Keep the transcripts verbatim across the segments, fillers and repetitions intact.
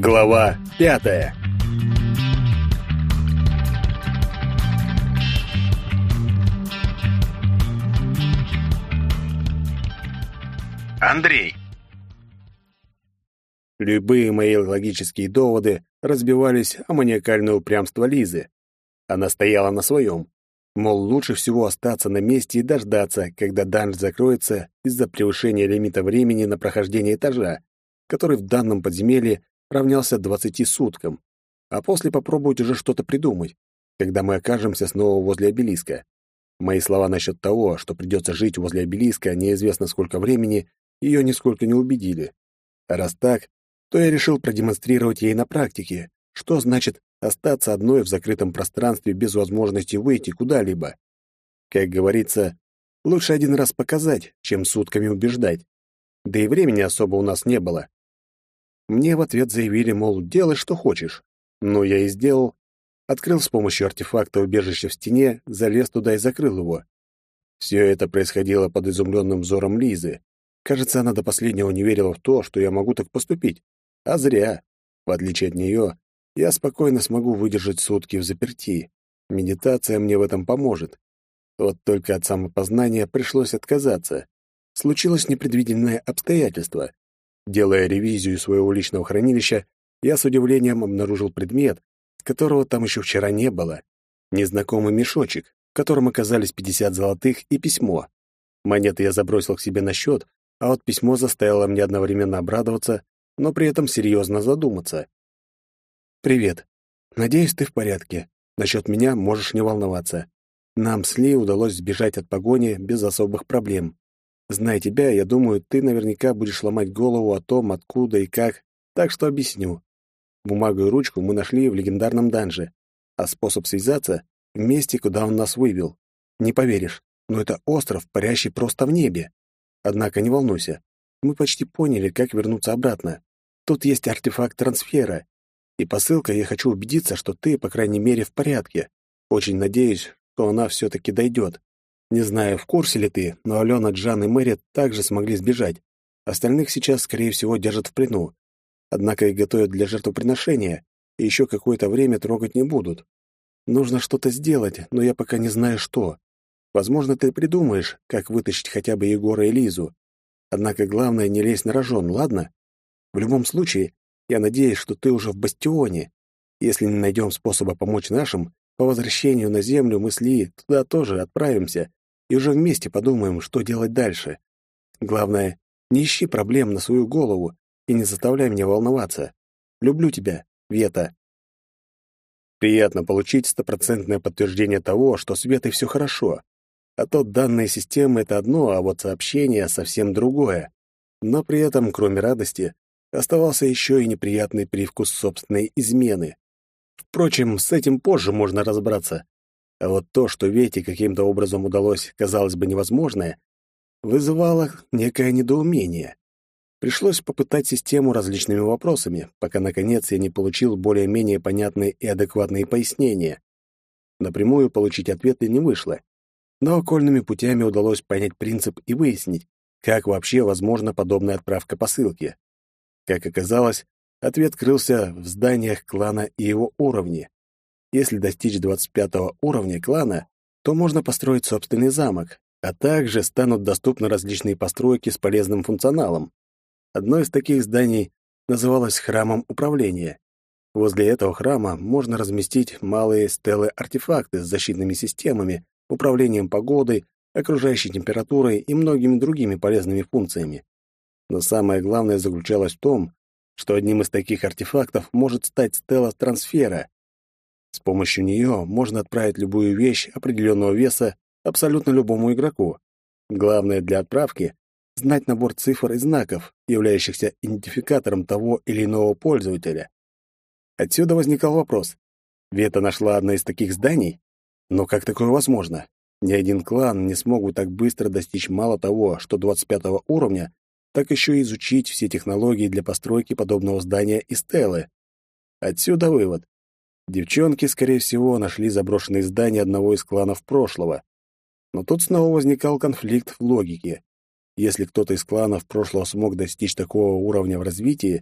Глава пятая. Андрей. Любые мои логические доводы разбивались о маниакальное упрямство Лизы. Она стояла на своем. Мол, лучше всего остаться на месте и дождаться, когда данж закроется из-за превышения лимита времени на прохождение этажа, который в данном подземелье равнялся двадцати суткам, а после попробовать уже что-то придумать, когда мы окажемся снова возле обелиска. Мои слова насчет того, что придется жить возле обелиска неизвестно сколько времени, ее нисколько не убедили. А раз так, то я решил продемонстрировать ей на практике, что значит остаться одной в закрытом пространстве без возможности выйти куда-либо. Как говорится, лучше один раз показать, чем сутками убеждать. Да и времени особо у нас не было. Мне в ответ заявили, мол, делай, что хочешь. Ну, я и сделал. Открыл с помощью артефакта убежище в стене, залез туда и закрыл его. Все это происходило под изумленным взором Лизы. Кажется, она до последнего не верила в то, что я могу так поступить. А зря. В отличие от нее, я спокойно смогу выдержать сутки в заперти. Медитация мне в этом поможет. Вот только от самопознания пришлось отказаться. Случилось непредвиденное обстоятельство. Делая ревизию своего личного хранилища, я с удивлением обнаружил предмет, которого там еще вчера не было. Незнакомый мешочек, в котором оказались пятьдесят золотых и письмо. Монеты я забросил к себе на счет, а вот письмо заставило меня одновременно обрадоваться, но при этом серьезно задуматься. «Привет. Надеюсь, ты в порядке. Насчет меня можешь не волноваться. Нам с Ли удалось сбежать от погони без особых проблем. Зная тебя, я думаю, ты наверняка будешь ломать голову о том, откуда и как, так что объясню. Бумагу и ручку мы нашли в легендарном данже, а способ связаться — в месте, куда он нас вывел. Не поверишь, но это остров, парящий просто в небе. Однако не волнуйся, мы почти поняли, как вернуться обратно. Тут есть артефакт трансфера, и посылка, я хочу убедиться, что ты, по крайней мере, в порядке. Очень надеюсь, что она все-таки дойдет. Не знаю, в курсе ли ты, но Алена, Джан и Мэри также смогли сбежать. Остальных сейчас, скорее всего, держат в плену. Однако их готовят для жертвоприношения, и еще какое-то время трогать не будут. Нужно что-то сделать, но я пока не знаю, что. Возможно, ты придумаешь, как вытащить хотя бы Егора и Лизу. Однако главное, не лезь на рожон, ладно? В любом случае, я надеюсь, что ты уже в бастионе. Если не найдем способа помочь нашим, по возвращению на землю мы с Ли туда тоже отправимся и уже вместе подумаем, что делать дальше. Главное, не ищи проблем на свою голову и не заставляй меня волноваться. Люблю тебя, Вета». Приятно получить стопроцентное подтверждение того, что с Ветой все хорошо. А то данные системы — это одно, а вот сообщение — совсем другое. Но при этом, кроме радости, оставался еще и неприятный привкус собственной измены. Впрочем, с этим позже можно разобраться. А вот то, что Вете каким-то образом удалось, казалось бы, невозможное, вызывало некое недоумение. Пришлось попытать систему различными вопросами, пока, наконец, я не получил более-менее понятные и адекватные пояснения. Напрямую получить ответы не вышло, но окольными путями удалось понять принцип и выяснить, как вообще возможна подобная отправка посылки. Как оказалось, ответ крылся в зданиях клана и его уровне. Если достичь двадцать пятого уровня клана, то можно построить собственный замок, а также станут доступны различные постройки с полезным функционалом. Одно из таких зданий называлось храмом управления. Возле этого храма можно разместить малые стелы-артефакты с защитными системами, управлением погодой, окружающей температурой и многими другими полезными функциями. Но самое главное заключалось в том, что одним из таких артефактов может стать стела трансфера. С помощью нее можно отправить любую вещь определенного веса абсолютно любому игроку. Главное для отправки — знать набор цифр и знаков, являющихся идентификатором того или иного пользователя. Отсюда возникал вопрос. Вета нашла одно из таких зданий? Но как такое возможно? Ни один клан не смог бы так быстро достичь мало того, что двадцать пятого уровня, так еще и изучить все технологии для постройки подобного здания и стелы. Отсюда вывод. Девчонки, скорее всего, нашли заброшенное здание одного из кланов прошлого. Но тут снова возникал конфликт в логике. Если кто-то из кланов прошлого смог достичь такого уровня в развитии,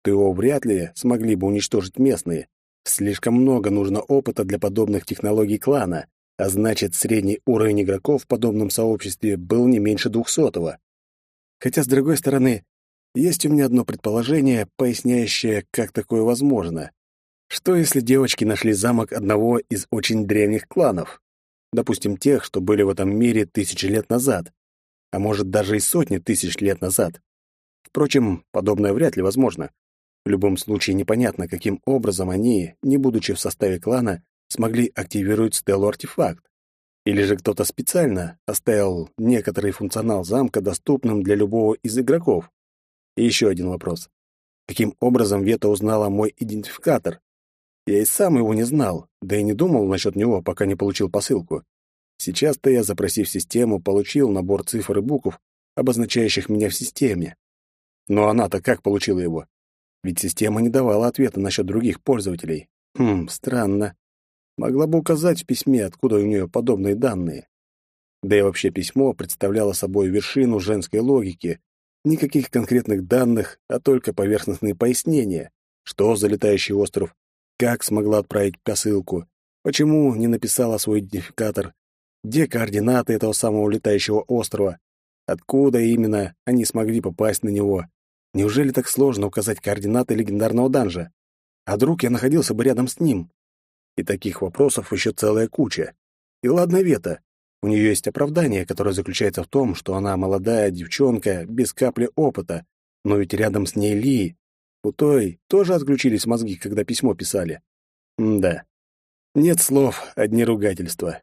то его вряд ли смогли бы уничтожить местные. Слишком много нужно опыта для подобных технологий клана, а значит, средний уровень игроков в подобном сообществе был не меньше двухсотого. Хотя, с другой стороны, есть у меня одно предположение, поясняющее, как такое возможно. Что если девочки нашли замок одного из очень древних кланов? Допустим, тех, что были в этом мире тысячи лет назад, а может, даже и сотни тысяч лет назад. Впрочем, подобное вряд ли возможно. В любом случае непонятно, каким образом они, не будучи в составе клана, смогли активировать стелу-артефакт. Или же кто-то специально оставил некоторый функционал замка доступным для любого из игроков. И еще один вопрос. Каким образом Вета узнала мой идентификатор? Я и сам его не знал, да и не думал насчет него, пока не получил посылку. Сейчас-то я, запросив систему, получил набор цифр и букв, обозначающих меня в системе. Но она-то как получила его? Ведь система не давала ответа насчет других пользователей. Хм, странно. Могла бы указать в письме, откуда у нее подобные данные. Да и вообще письмо представляло собой вершину женской логики. Никаких конкретных данных, а только поверхностные пояснения. Что за летающий остров? Как смогла отправить посылку? Почему не написала свой идентификатор? Где координаты этого самого летающего острова? Откуда именно они смогли попасть на него? Неужели так сложно указать координаты легендарного данжа? А вдруг я находился бы рядом с ним? И таких вопросов еще целая куча. И ладно Вета. У нее есть оправдание, которое заключается в том, что она молодая девчонка, без капли опыта. Но ведь рядом с ней Ли. У той тоже отключились мозги, когда письмо писали. М-да. Нет слов, одни ругательства.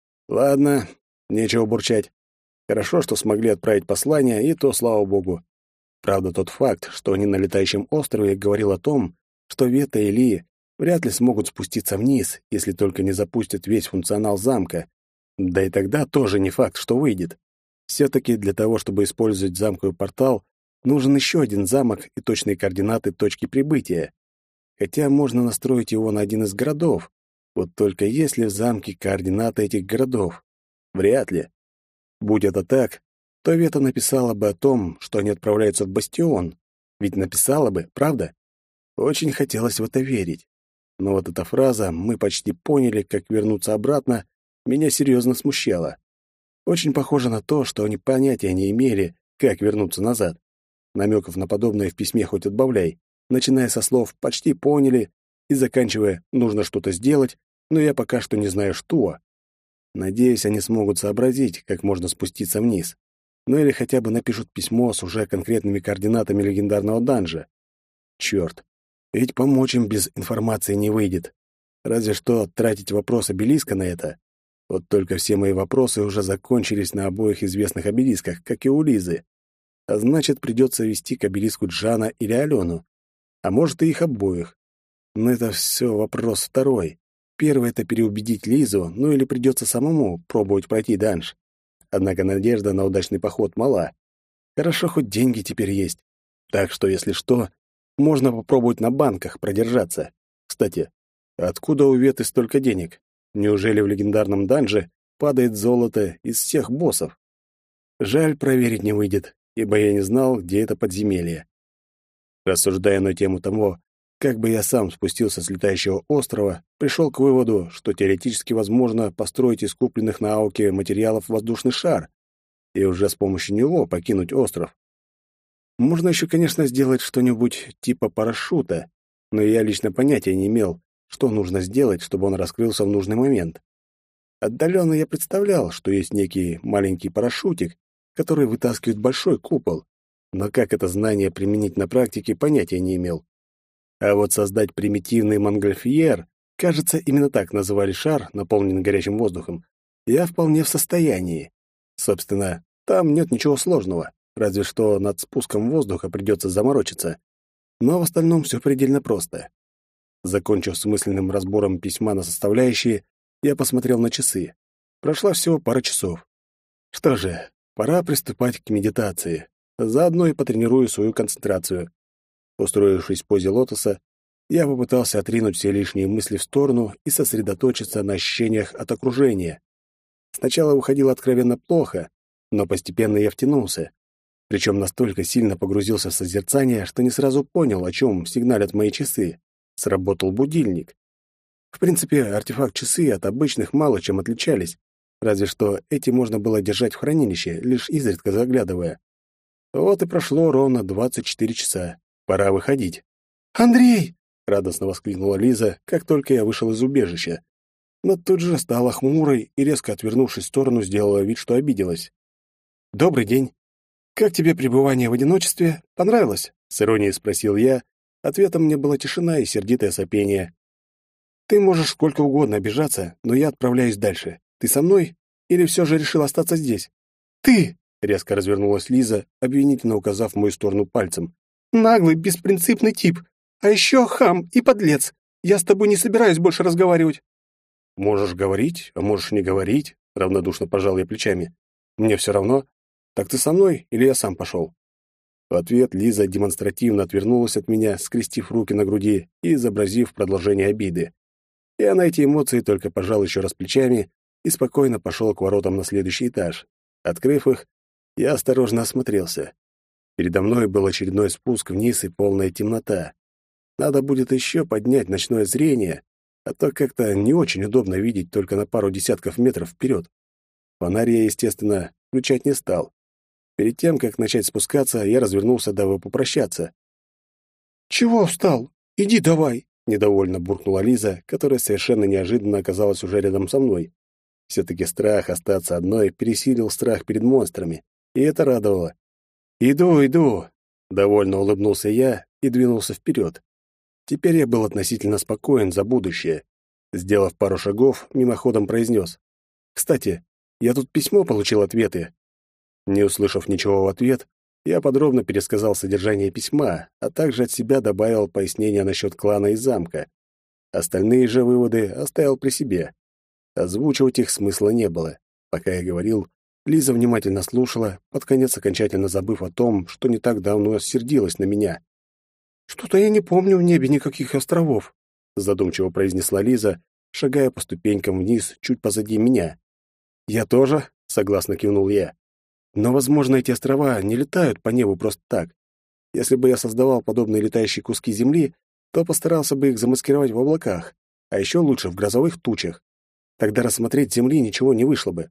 Ладно, нечего бурчать. Хорошо, что смогли отправить послание, и то слава богу. Правда, тот факт, что они на летающем острове, говорил о том, что Вета и Ли вряд ли смогут спуститься вниз, если только не запустят весь функционал замка. Да и тогда тоже не факт, что выйдет. Все-таки для того, чтобы использовать замковый портал, нужен еще один замок и точные координаты точки прибытия. Хотя можно настроить его на один из городов. Вот только есть ли в замке координаты этих городов? Вряд ли. Будь это так, то Вета написала бы о том, что они отправляются в Бастион. Ведь написала бы, правда? Очень хотелось в это верить. Но вот эта фраза «мы почти поняли, как вернуться обратно» меня серьезно смущала. Очень похоже на то, что они понятия не имели, как вернуться назад. Намеков на подобное в письме хоть отбавляй, начиная со слов «почти поняли» и заканчивая «нужно что-то сделать», но я пока что не знаю что. Надеюсь, они смогут сообразить, как можно спуститься вниз. Ну или хотя бы напишут письмо с уже конкретными координатами легендарного данжа. Черт, ведь помочь им без информации не выйдет. Разве что тратить вопрос обелиска на это. Вот только все мои вопросы уже закончились на обоих известных обелисках, как и у Лизы. А значит, придется вести к обелиску Джана или Алену. А может, и их обоих. Но это все вопрос второй. Первый — это переубедить Лизу, ну или придется самому пробовать пройти данж. Однако надежда на удачный поход мала. Хорошо, хоть деньги теперь есть. Так что, если что, можно попробовать на банках продержаться. Кстати, откуда у Веты столько денег? Неужели в легендарном данже падает золото из всех боссов? Жаль, проверить не выйдет, ибо я не знал, где это подземелье. Рассуждая на тему того, как бы я сам спустился с летающего острова, пришел к выводу, что теоретически возможно построить из купленных на Ауке материалов воздушный шар и уже с помощью него покинуть остров. Можно еще, конечно, сделать что-нибудь типа парашюта, но я лично понятия не имел, что нужно сделать, чтобы он раскрылся в нужный момент. Отдаленно я представлял, что есть некий маленький парашютик, который вытаскивает большой купол, но как это знание применить на практике, понятия не имел. А вот создать примитивный монгольфьер, кажется, именно так называли шар, наполненный горячим воздухом, я вполне в состоянии. Собственно, там нет ничего сложного, разве что над спуском воздуха придется заморочиться. Но в остальном все предельно просто. Закончив с мысленным разбором письма на составляющие, я посмотрел на часы. Прошла всего пара часов. Что же, пора приступать к медитации. Заодно и потренирую свою концентрацию. Устроившись в позе лотоса, я попытался отринуть все лишние мысли в сторону и сосредоточиться на ощущениях от окружения. Сначала выходило откровенно плохо, но постепенно я втянулся. Причем настолько сильно погрузился в созерцание, что не сразу понял, о чем сигналят мои часы. Сработал будильник. В принципе, артефакт-часы от обычных мало чем отличались, разве что эти можно было держать в хранилище, лишь изредка заглядывая. Вот и прошло ровно двадцать четыре часа. Пора выходить. «Андрей!» — радостно воскликнула Лиза, как только я вышел из убежища. Но тут же стала хмурой и, резко отвернувшись в сторону, сделала вид, что обиделась. «Добрый день. Как тебе пребывание в одиночестве? Понравилось?» — с иронией спросил я. Ответом мне была тишина и сердитое сопение. «Ты можешь сколько угодно обижаться, но я отправляюсь дальше. Ты со мной? Или все же решил остаться здесь?» «Ты!» — резко развернулась Лиза, обвинительно указав в мою сторону пальцем. «Наглый, беспринципный тип. А еще хам и подлец. Я с тобой не собираюсь больше разговаривать». «Можешь говорить, а можешь не говорить», — равнодушно пожал я плечами. «Мне все равно. Так ты со мной или я сам пошел?» В ответ Лиза демонстративно отвернулась от меня, скрестив руки на груди и изобразив продолжение обиды. Я на эти эмоции только пожал еще раз плечами и спокойно пошел к воротам на следующий этаж. Открыв их, я осторожно осмотрелся. Передо мной был очередной спуск вниз и полная темнота. Надо будет еще поднять ночное зрение, а то как-то не очень удобно видеть только на пару десятков метров вперед. Фонарь я, естественно, включать не стал. Перед тем, как начать спускаться, я развернулся, дабы попрощаться. «Чего встал? Иди давай!» — недовольно буркнула Лиза, которая совершенно неожиданно оказалась уже рядом со мной. Все-таки страх остаться одной пересилил страх перед монстрами, и это радовало. «Иду, иду!» — довольно улыбнулся я и двинулся вперед. Теперь я был относительно спокоен за будущее. Сделав пару шагов, мимоходом произнес. «Кстати, я тут письмо получил ответы». Не услышав ничего в ответ, я подробно пересказал содержание письма, а также от себя добавил пояснения насчет клана и замка. Остальные же выводы оставил при себе. Озвучивать их смысла не было. Пока я говорил, Лиза внимательно слушала, под конец окончательно забыв о том, что не так давно сердилась на меня. «Что-то я не помню в небе никаких островов», — задумчиво произнесла Лиза, шагая по ступенькам вниз, чуть позади меня. «Я тоже», — согласно кивнул я. «Но, возможно, эти острова не летают по небу просто так. Если бы я создавал подобные летающие куски земли, то постарался бы их замаскировать в облаках, а еще лучше в грозовых тучах. Тогда рассмотреть с земли ничего не вышло бы».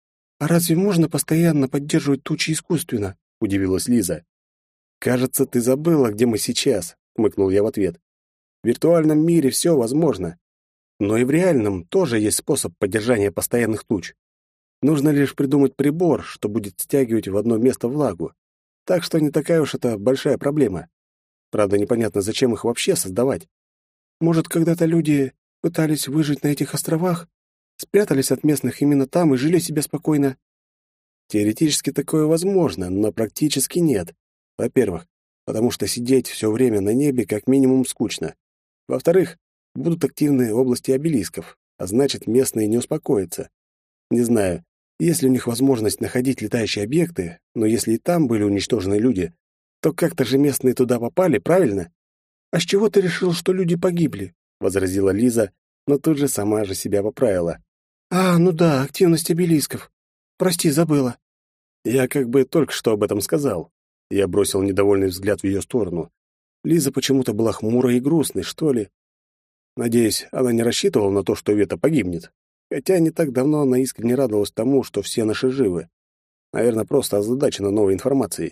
«А разве можно постоянно поддерживать тучи искусственно?» — удивилась Лиза. «Кажется, ты забыла, где мы сейчас», — хмыкнул я в ответ. «В виртуальном мире все возможно. Но и в реальном тоже есть способ поддержания постоянных туч. Нужно лишь придумать прибор, что будет стягивать в одно место влагу. Так что не такая уж это большая проблема. Правда, непонятно, зачем их вообще создавать. Может, когда-то люди пытались выжить на этих островах, спрятались от местных именно там и жили себе спокойно?» Теоретически такое возможно, но практически нет. Во-первых, потому что сидеть все время на небе как минимум скучно. Во-вторых, будут активны области обелисков, а значит, местные не успокоятся. Не знаю, есть ли у них возможность находить летающие объекты, но если и там были уничтожены люди, то как-то же местные туда попали, правильно? «А с чего ты решил, что люди погибли?» — возразила Лиза, но тут же сама же себя поправила. «А, ну да, активность обелисков. Прости, забыла». Я как бы только что об этом сказал. Я бросил недовольный взгляд в ее сторону. Лиза почему-то была хмурой и грустной, что ли. Надеюсь, она не рассчитывала на то, что Вета погибнет. Хотя не так давно она искренне радовалась тому, что все наши живы. Наверное, просто озадачена новой информацией.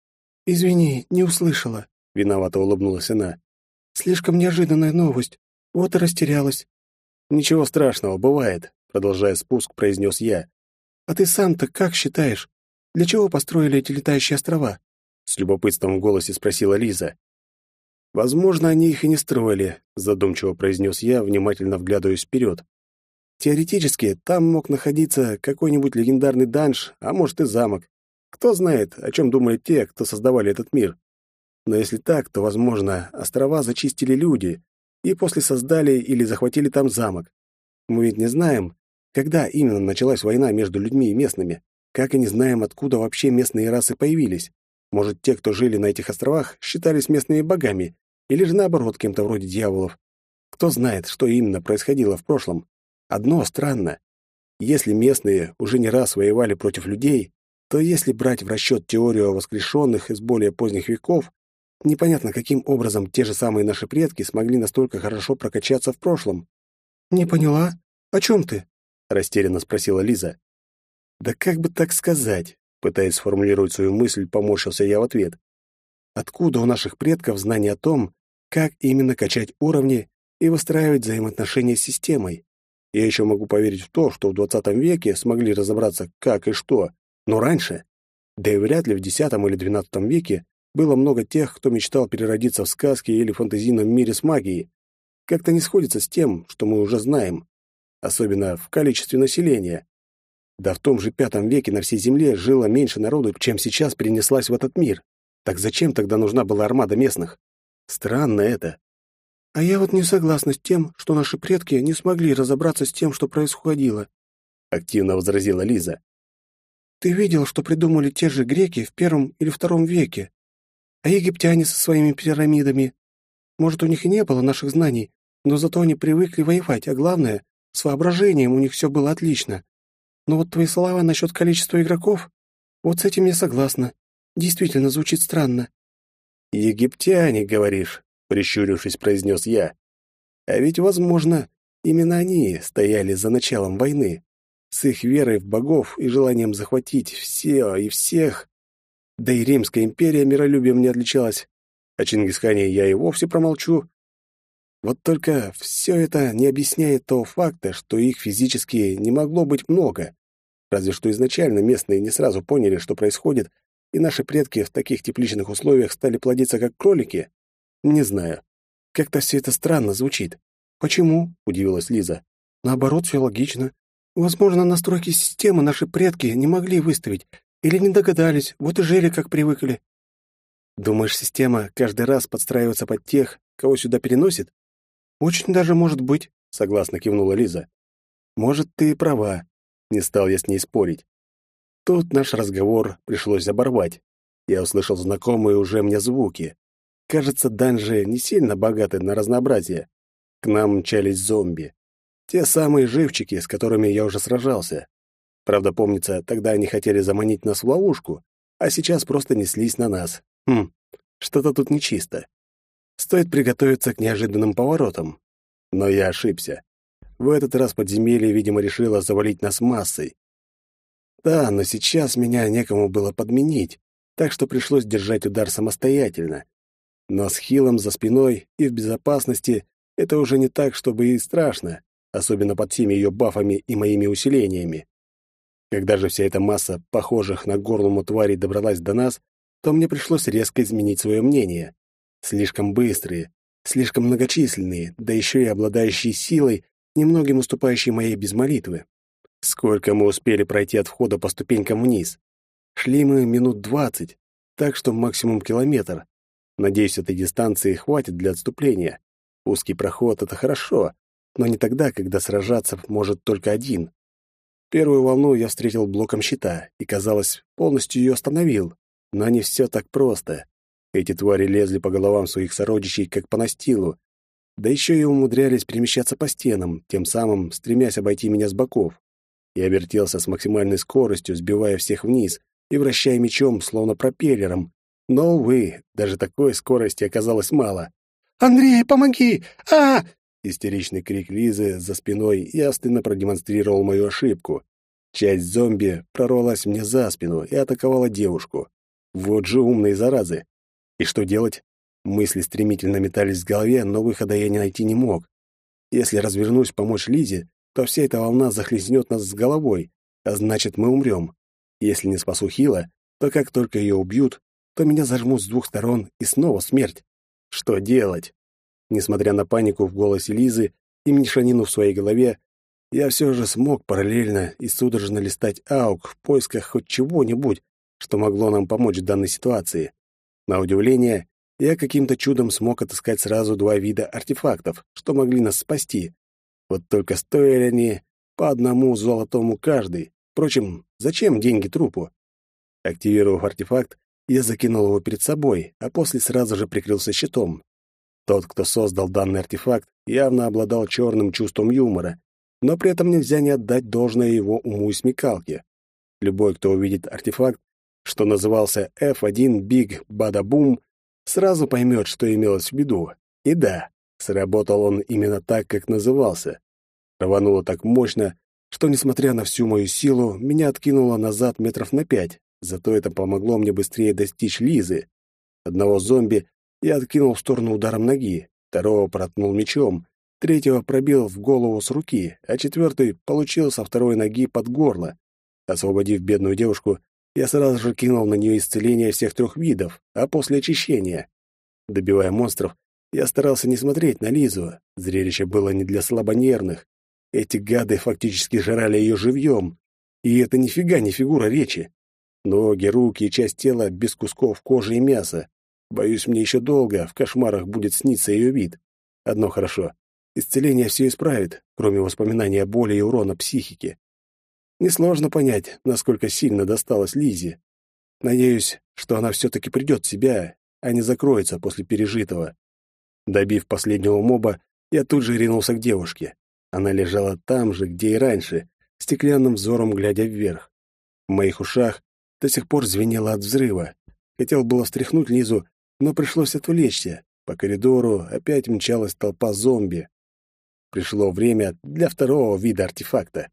«Извини, не услышала», — виновато улыбнулась она. «Слишком неожиданная новость. Вот и растерялась». «Ничего страшного, бывает», — продолжая спуск, произнес я. «А ты сам-то как считаешь, для чего построили эти летающие острова?» — с любопытством в голосе спросила Лиза. «Возможно, они их и не строили», — задумчиво произнес я, внимательно вглядываясь вперед. «Теоретически, там мог находиться какой-нибудь легендарный данж, а может и замок. Кто знает, о чем думали те, кто создавали этот мир. Но если так, то, возможно, острова зачистили люди и после создали или захватили там замок. Мы ведь не знаем, когда именно началась война между людьми и местными, как и не знаем, откуда вообще местные расы появились. Может, те, кто жили на этих островах, считались местными богами, или же наоборот, кем-то вроде дьяволов. Кто знает, что именно происходило в прошлом. Одно странно. Если местные уже не раз воевали против людей, то если брать в расчет теорию о воскрешенных из более поздних веков, непонятно, каким образом те же самые наши предки смогли настолько хорошо прокачаться в прошлом. «Не поняла. О чем ты?» — растерянно спросила Лиза. «Да как бы так сказать?» — пытаясь сформулировать свою мысль, поморщился я в ответ. «Откуда у наших предков знание о том, как именно качать уровни и выстраивать взаимоотношения с системой? Я еще могу поверить в то, что в двадцатом веке смогли разобраться, как и что, но раньше, да и вряд ли в десятом или двенадцатом веке, было много тех, кто мечтал переродиться в сказке или фантазийном мире с магией. Как-то не сходится с тем, что мы уже знаем, особенно в количестве населения. Да в том же пятом веке на всей Земле жило меньше народу, чем сейчас перенеслась в этот мир. Так зачем тогда нужна была армада местных? Странно это. А я вот не согласна с тем, что наши предки не смогли разобраться с тем, что происходило, активно возразила Лиза. Ты видел, что придумали те же греки в первом или втором веке? А египтяне со своими пирамидами? Может, у них и не было наших знаний, но зато они привыкли воевать, а главное, с воображением у них все было отлично. Но вот твои слова насчет количества игроков, вот с этим я согласна. Действительно звучит странно. «Египтяне, говоришь?» — прищурившись, произнес я. «А ведь, возможно, именно они стояли за началом войны, с их верой в богов и желанием захватить все и всех. Да и Римская империя миролюбием не отличалась. О Чингисхане я и вовсе промолчу. Вот только все это не объясняет того факта, что их физически не могло быть много. Разве что изначально местные не сразу поняли, что происходит, и наши предки в таких тепличных условиях стали плодиться как кролики. Не знаю. Как-то все это странно звучит. «Почему?» — удивилась Лиза. «Наоборот, все логично. Возможно, настройки системы наши предки не могли выставить или не догадались, вот и жили, как привыкли». «Думаешь, система каждый раз подстраивается под тех, кого сюда переносит?» «Очень даже может быть», — согласно кивнула Лиза. «Может, ты и права», — не стал я с ней спорить. Тут наш разговор пришлось оборвать. Я услышал знакомые уже мне звуки. Кажется, данжи не сильно богаты на разнообразие. К нам мчались зомби. Те самые живчики, с которыми я уже сражался. Правда, помнится, тогда они хотели заманить нас в ловушку, а сейчас просто неслись на нас. Хм, что-то тут нечисто. Стоит приготовиться к неожиданным поворотам. Но я ошибся. В этот раз подземелье, видимо, решило завалить нас массой. Да, но сейчас меня некому было подменить, так что пришлось держать удар самостоятельно. Но с хилом за спиной и в безопасности это уже не так, чтобы и страшно, особенно под всеми ее бафами и моими усилениями. Когда же вся эта масса похожих на горлому тварей добралась до нас, то мне пришлось резко изменить свое мнение. Слишком быстрые, слишком многочисленные, да еще и обладающие силой, немногим уступающей моей без молитвы. Сколько мы успели пройти от входа по ступенькам вниз? Шли мы минут двадцать, так что максимум километр. Надеюсь, этой дистанции хватит для отступления. Узкий проход — это хорошо, но не тогда, когда сражаться может только один. Первую волну я встретил блоком щита и, казалось, полностью ее остановил. Но не все так просто. Эти твари лезли по головам своих сородичей, как по настилу, да еще и умудрялись перемещаться по стенам, тем самым стремясь обойти меня с боков. Я вертелся с максимальной скоростью, сбивая всех вниз и вращая мечом, словно пропеллером. Но, увы, даже такой скорости оказалось мало. «Андрей, помоги! а Истеричный крик Лизы за спиной явственно продемонстрировал мою ошибку. Часть зомби прорвалась мне за спину и атаковала девушку. Вот же умные заразы! И что делать? Мысли стремительно метались в голове, но выхода я не найти не мог. Если развернусь помочь Лизе, то вся эта волна захлестнет нас с головой, а значит, мы умрем. Если не спасу Хила, то как только ее убьют, то меня зажмут с двух сторон, и снова смерть. Что делать? Несмотря на панику в голосе Лизы и мешанину в своей голове, я все же смог параллельно и судорожно листать АУК в поисках хоть чего-нибудь, что могло нам помочь в данной ситуации. На удивление, я каким-то чудом смог отыскать сразу два вида артефактов, что могли нас спасти. Вот только стоили они по одному золотому каждый. Впрочем, зачем деньги трупу? Активировав артефакт, я закинул его перед собой, а после сразу же прикрылся щитом. Тот, кто создал данный артефакт, явно обладал черным чувством юмора, но при этом нельзя не отдать должное его уму и смекалке. Любой, кто увидит артефакт, что назывался эф один Big Bada Boom, сразу поймет, что имелось в виду. И да, сработал он именно так, как назывался. Рвануло так мощно, что, несмотря на всю мою силу, меня откинуло назад метров на пять. Зато это помогло мне быстрее достичь Лизы. Одного зомби я откинул в сторону ударом ноги, второго проткнул мечом, третьего пробил в голову с руки, а четвертый получил со второй ноги под горло. Освободив бедную девушку, я сразу же кинул на нее исцеление всех трех видов, а после очищения. Добивая монстров, я старался не смотреть на Лизу. Зрелище было не для слабонервных. Эти гады фактически жрали ее живьем. И это нифига не фигура речи. Ноги, руки и часть тела без кусков кожи и мяса. Боюсь, мне еще долго в кошмарах будет сниться ее вид. Одно хорошо. Исцеление все исправит, кроме воспоминаний о боли и урона психике. Несложно понять, насколько сильно досталось Лизе. Надеюсь, что она все-таки придет в себя, а не закроется после пережитого. Добив последнего моба, я тут же ринулся к девушке. Она лежала там же, где и раньше, стеклянным взором глядя вверх. В моих ушах до сих пор звенело от взрыва. Хотел было встряхнуть Лизу, но пришлось отвлечься. По коридору опять мчалась толпа зомби. Пришло время для второго вида артефакта.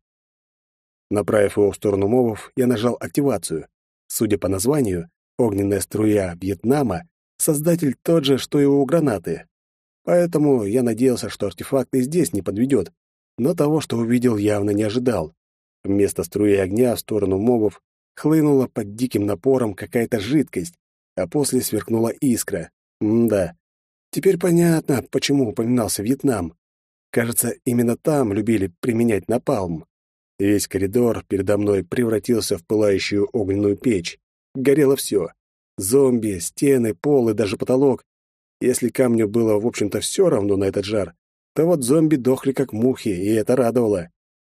Направив его в сторону мобов, я нажал активацию. Судя по названию, огненная струя Вьетнама, создатель тот же, что и у гранаты. Поэтому я надеялся, что артефакт и здесь не подведет, но того, что увидел, явно не ожидал. Вместо струи огня в сторону мобов хлынула под диким напором какая-то жидкость, а после сверкнула искра. М-да. Теперь понятно, почему упоминался Вьетнам. Кажется, именно там любили применять напалм. Весь коридор передо мной превратился в пылающую огненную печь. Горело все. Зомби, стены, пол и даже потолок. Если камню было, в общем-то, все равно на этот жар, то вот зомби дохли как мухи, и это радовало.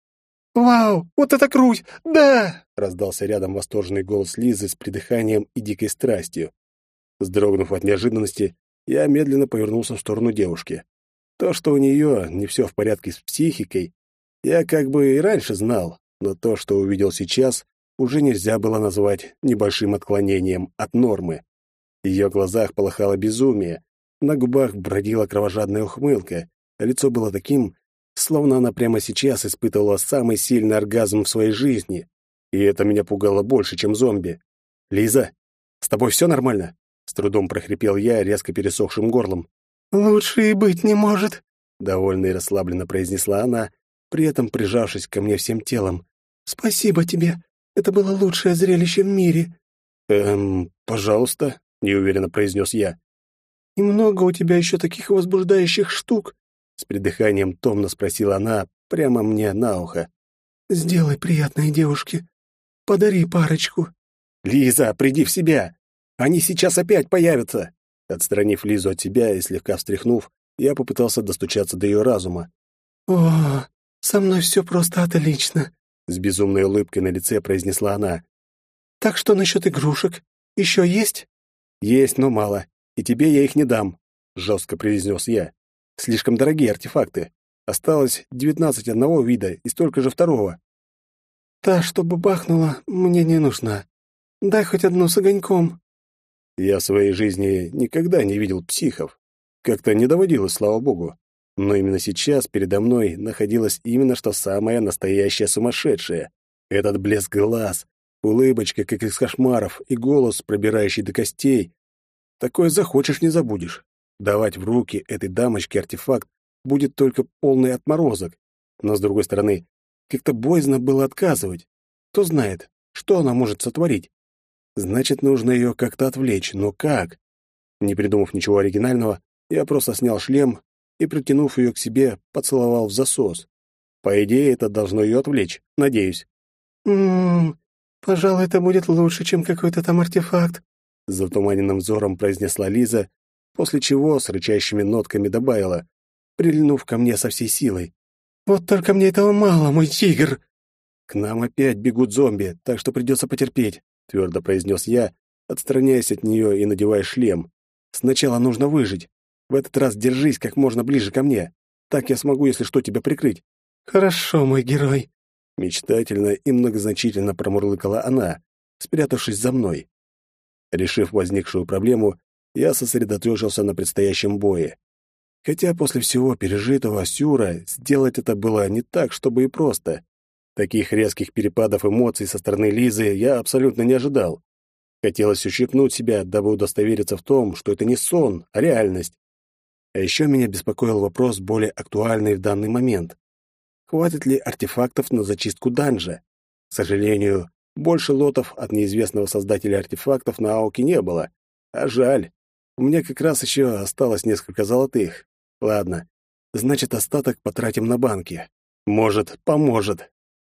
«Вау, вот это круть! Да!» — раздался рядом восторженный голос Лизы с придыханием и дикой страстью. Вздрогнув от неожиданности, я медленно повернулся в сторону девушки. То, что у нее не все в порядке с психикой, я как бы и раньше знал, но то, что увидел сейчас, уже нельзя было назвать небольшим отклонением от нормы. В ее глазах полыхало безумие, на губах бродила кровожадная ухмылка, а лицо было таким, словно она прямо сейчас испытывала самый сильный оргазм в своей жизни, и это меня пугало больше, чем зомби. «Лиза, с тобой все нормально?» — с трудом прохрипел я резко пересохшим горлом. «Лучше и быть не может», — довольно и расслабленно произнесла она, при этом прижавшись ко мне всем телом. «Спасибо тебе. Это было лучшее зрелище в мире». «Эм, пожалуйста», — неуверенно произнес я. «И много у тебя еще таких возбуждающих штук?» С придыханием томно спросила она прямо мне на ухо. «Сделай приятное девушке. Подари парочку». «Лиза, приди в себя! Они сейчас опять появятся!» Отстранив Лизу от себя и слегка встряхнув, я попытался достучаться до ее разума. «О, со мной все просто отлично», — с безумной улыбкой на лице произнесла она. «Так что насчет игрушек? Еще есть?» «Есть, но мало, и тебе я их не дам», — жестко произнес я. «Слишком дорогие артефакты. Осталось девятнадцать одного вида и столько же второго». «Та, чтобы бахнула, мне не нужна. Дай хоть одну с огоньком». Я в своей жизни никогда не видел психов. Как-то не доводилось, слава богу. Но именно сейчас передо мной находилась именно что самая настоящая сумасшедшая. Этот блеск глаз, улыбочка, как из кошмаров, и голос, пробирающий до костей. Такое захочешь, не забудешь. Давать в руки этой дамочке артефакт будет только полный отморозок. Но, с другой стороны, как-то боязно было отказывать. Кто знает, что она может сотворить. Значит, нужно ее как-то отвлечь, но как? Не придумав ничего оригинального, я просто снял шлем и, притянув ее к себе, поцеловал в засос. По идее, это должно ее отвлечь, надеюсь. «М-м, пожалуй, это будет лучше, чем какой-то там артефакт», — с затуманенным взором произнесла Лиза, после чего с рычащими нотками добавила, прильнув ко мне со всей силой. «Вот только мне этого мало, мой тигр!» «К нам опять бегут зомби, так что придется потерпеть», — твердо произнес я, отстраняясь от нее и надевая шлем. «Сначала нужно выжить. В этот раз держись как можно ближе ко мне. Так я смогу, если что, тебя прикрыть». «Хорошо, мой герой. Мечтательно и многозначительно промурлыкала она, спрятавшись за мной. Решив возникшую проблему, я сосредоточился на предстоящем бое. Хотя после всего пережитого Сюра сделать это было не так, чтобы и просто. Таких резких перепадов эмоций со стороны Лизы я абсолютно не ожидал. Хотелось ущипнуть себя, дабы удостовериться в том, что это не сон, а реальность. А еще меня беспокоил вопрос, более актуальный в данный момент. Хватит ли артефактов на зачистку данжа? К сожалению, больше лотов от неизвестного создателя артефактов на Аоке не было. А жаль. У меня как раз еще осталось несколько золотых. Ладно, значит, остаток потратим на банки. Может, поможет.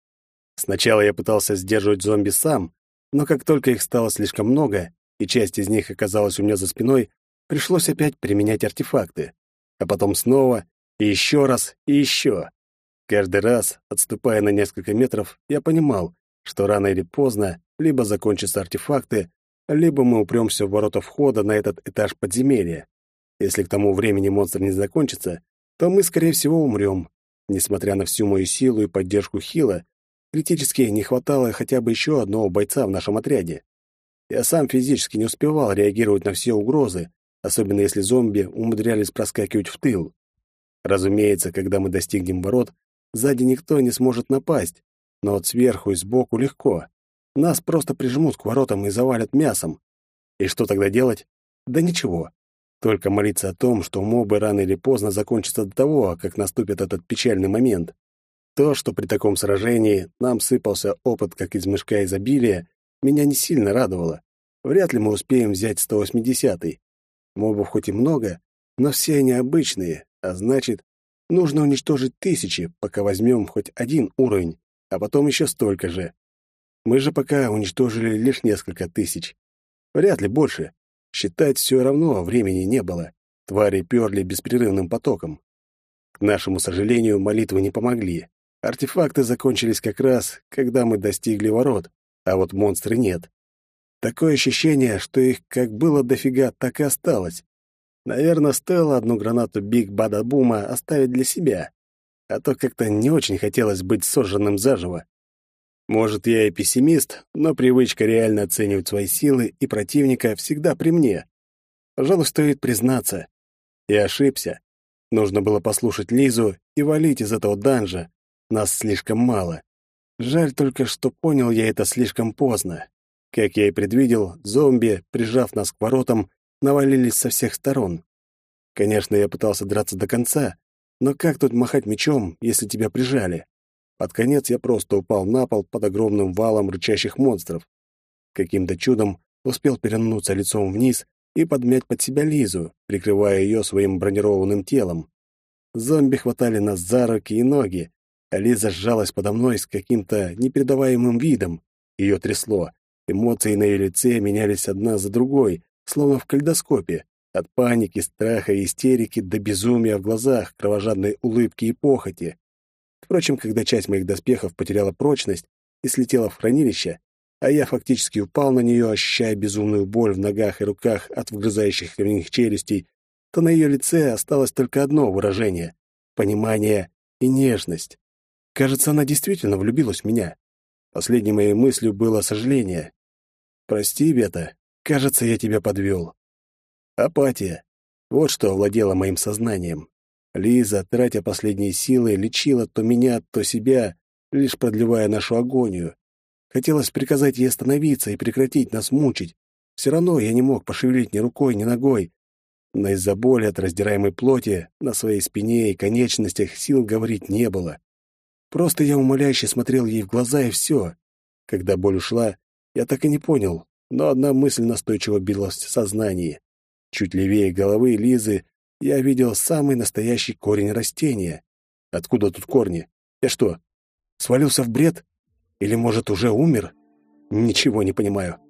Сначала я пытался сдерживать зомби сам, но как только их стало слишком много, и часть из них оказалась у меня за спиной, пришлось опять применять артефакты. А потом снова, и еще раз, и еще. Каждый раз, отступая на несколько метров, я понимал, что рано или поздно либо закончатся артефакты, либо мы упремся в ворота входа на этот этаж подземелья. Если к тому времени монстр не закончится, то мы, скорее всего, умрем. Несмотря на всю мою силу и поддержку Хила, критически не хватало хотя бы еще одного бойца в нашем отряде. Я сам физически не успевал реагировать на все угрозы, особенно если зомби умудрялись проскакивать в тыл. Разумеется, когда мы достигнем ворот, сзади никто не сможет напасть, но вот сверху и сбоку легко. Нас просто прижмут к воротам и завалят мясом. И что тогда делать? Да ничего. Только молиться о том, что мобы рано или поздно закончатся до того, как наступит этот печальный момент. То, что при таком сражении нам сыпался опыт как из мешка изобилия, меня не сильно радовало. Вряд ли мы успеем взять сто восьмидесятый. Мобов хоть и много, но все они обычные, а значит, нужно уничтожить тысячи, пока возьмем хоть один уровень, а потом еще столько же. Мы же пока уничтожили лишь несколько тысяч. Вряд ли больше. Считать все равно времени не было. Твари перли беспрерывным потоком. К нашему сожалению, молитвы не помогли. Артефакты закончились как раз, когда мы достигли ворот, а вот монстры нет. Такое ощущение, что их как было дофига, так и осталось. Наверное, стоило одну гранату Биг Бада Бума оставить для себя, а то как-то не очень хотелось быть сожженным заживо. Может, я и пессимист, но привычка реально оценивать свои силы и противника всегда при мне. Пожалуй, стоит признаться. Я ошибся. Нужно было послушать Лизу и валить из этого данжа. Нас слишком мало. Жаль только, что понял я это слишком поздно. Как я и предвидел, зомби, прижав нас к воротам, навалились со всех сторон. Конечно, я пытался драться до конца, но как тут махать мечом, если тебя прижали? Под конец я просто упал на пол под огромным валом рычащих монстров. Каким-то чудом успел перевернуться лицом вниз и подмять под себя Лизу, прикрывая ее своим бронированным телом. Зомби хватали нас за руки и ноги, а Лиза сжалась подо мной с каким-то непередаваемым видом. Ее трясло. Эмоции на ее лице менялись одна за другой, словно в калейдоскопе. От паники, страха и истерики до безумия в глазах, кровожадной улыбки и похоти. Впрочем, когда часть моих доспехов потеряла прочность и слетела в хранилище, а я фактически упал на нее, ощущая безумную боль в ногах и руках от вгрызающих в них челюстей, то на ее лице осталось только одно выражение — понимание и нежность. Кажется, она действительно влюбилась в меня. Последней моей мыслью было сожаление. «Прости, Бета, кажется, я тебя подвел». Апатия. Вот что овладело моим сознанием. Лиза, тратя последние силы, лечила то меня, то себя, лишь продлевая нашу агонию. Хотелось приказать ей остановиться и прекратить нас мучить. Все равно я не мог пошевелить ни рукой, ни ногой. Но из-за боли от раздираемой плоти на своей спине и конечностях сил говорить не было. Просто я умоляюще смотрел ей в глаза, и все. Когда боль ушла, я так и не понял, но одна мысль настойчиво билась в сознании. Чуть левее головы Лизы я видел самый настоящий корень растения. Откуда тут корни? Я что, свалился в бред? Или, может, уже умер? Ничего не понимаю.